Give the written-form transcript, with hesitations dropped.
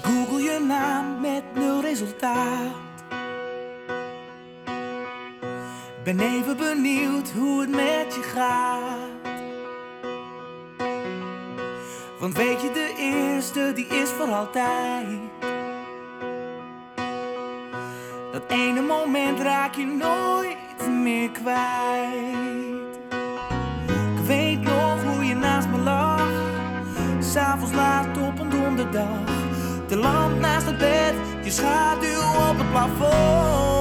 Google je naam met 0 resultaat. Ben even benieuwd hoe het met je gaat. Want weet je, de eerste die is voor altijd. Dat ene moment raak je nooit meer kwijt. Ik weet nog hoe je naast me lag, 's avonds laat op een donderdag. De lamp naast het bed, je schaduw op het plafond.